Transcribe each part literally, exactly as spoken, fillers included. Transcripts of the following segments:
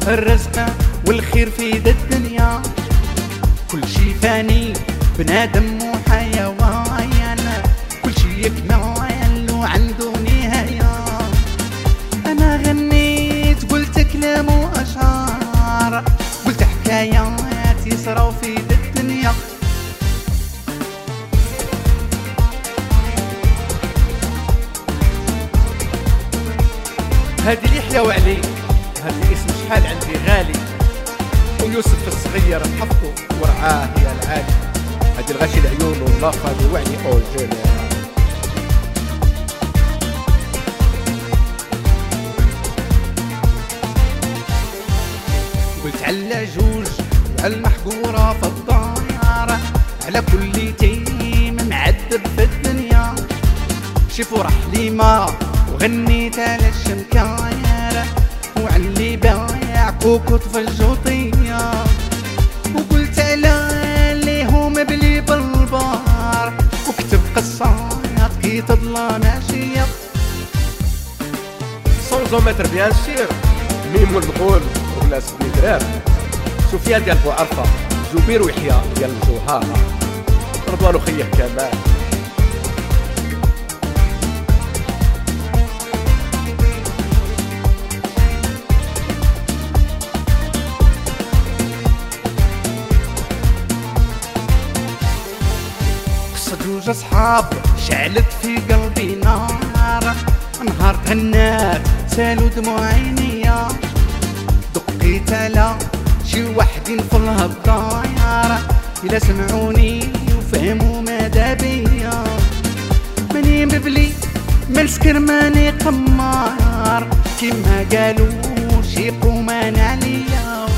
الرزق والخير في ذا الدنيا، كل شي فاني بنادم وحيوان، كل شي يكمل وعنده نهاية. أنا غنيت قلت كلام وأشعار، قلت حكايات يصراو في ذا الدنيا. هادي اللي حلاوة عليك، هاد الاسم شحال عندي غالي، ويوسف الصغير حفظه ورعاه يا العالي. هادي الغاشي العيون واللافة وعني اول جيل. قلت على جوج وعلى المحقورة في الدار، على كل تيم معذب في الدنيا. شي فرح لي ما وغنيت على الشمكاير، وعلي بايع كوكوط في الجوطية، وقلت على اللي هم بلي بالبار، وكتب قصات كي تضلى ماشية. سونزومتر بيان سير، ميمون الغول وغلاس بن درار، سفيان ديال بوعرفة، زبير ويحيى ديال الجوهرة، رضوان وخيه كمال. جوج أصحاب شعلت في قلبي نار، نهار تهنات سالوا دموع عينيا. دقيت على شي وحدين في الهضاير، إلا سمعوني وفهموا ماذا بيا. ماني مبلي ما نسكر ماني قمار، كيما قالوا شي قومان عليا.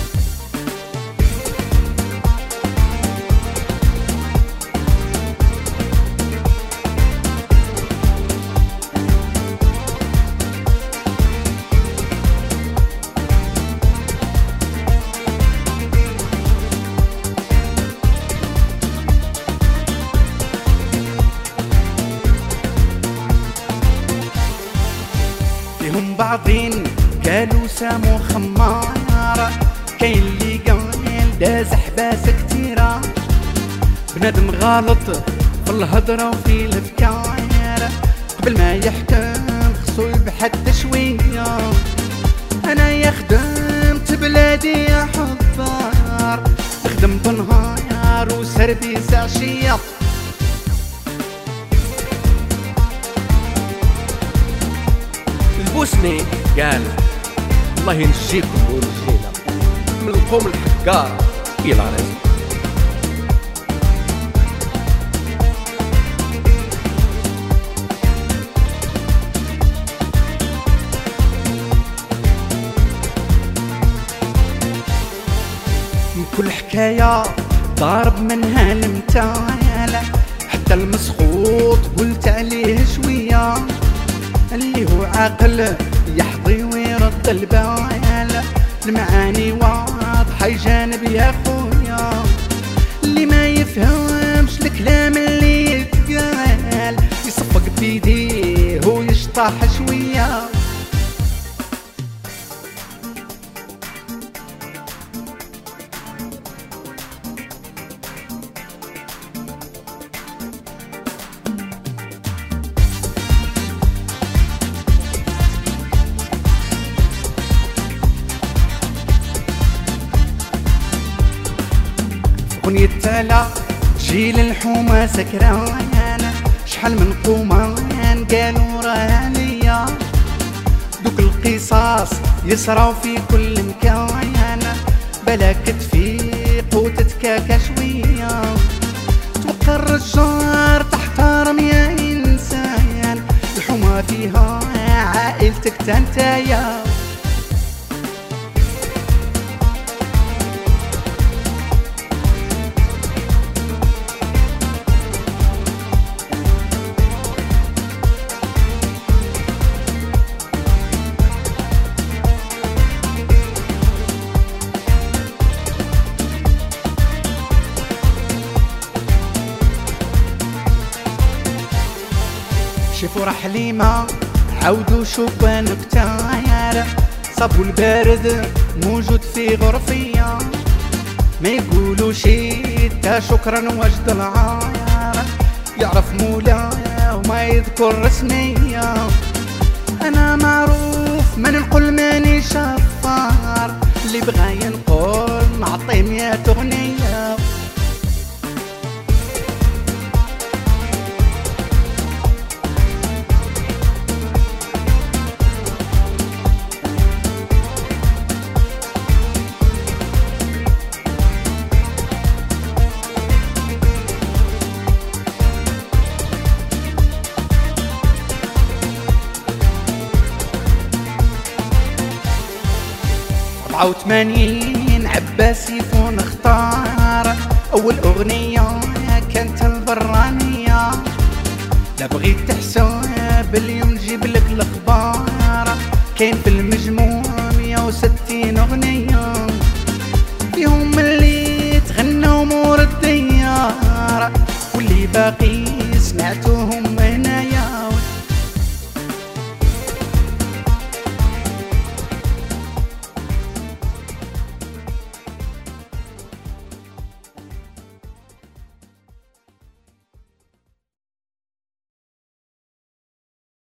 فيهم بعضين قالوا سامو خمار، كاين اللي قال داز حباس كتيرة. بنادم غلط في الهضرة وفي الافكار، قبل ما يحكم خصو يبحث شوية. انا يا خدمت بلادي يا حضار، خدمت نهار وسربيس عشية. البوسني قال الله ينجيكم وينجينا من القوم الحقارة إلى رزق. من كل حكاية ضارب منها المتالة، حتى المسخوط قلت عليه شوية. اللي هو عاقل يحظي ويرد البال، المعاني واضحة يجانب يا خويا. اللي ما يفهمش الكلام اللي يتقال، يصفق بيديه ويشطح شوية. يتلا جيل الحومة سكران، شحال من قومان قالوا راه ليا. دوك القصاص يصراو في كل مكان، بلاك تفيق وتتكاكا شوية. توقع الرجار تحترم يا إنسان، الحومة فيها عائلتك تنتايا. شوفوا راه حليمة عاودوا شوفوا نكتاير، صابو البارد موجود في غرفية، ما يقولوا شي تا شكرا وجد العار، يعرف مولاه وما يذكر رسمية. انا معروف ما نقول ماني شفار، اللي بغا ينقول نعطيه مية اغنية. أربعة وثمانين عباسي فون اختار أول أغنية كانت البرانية، لا بغيت تحسب اليوم نجيب لك الأخبار، كاين في المجموع مية وستين أغنية.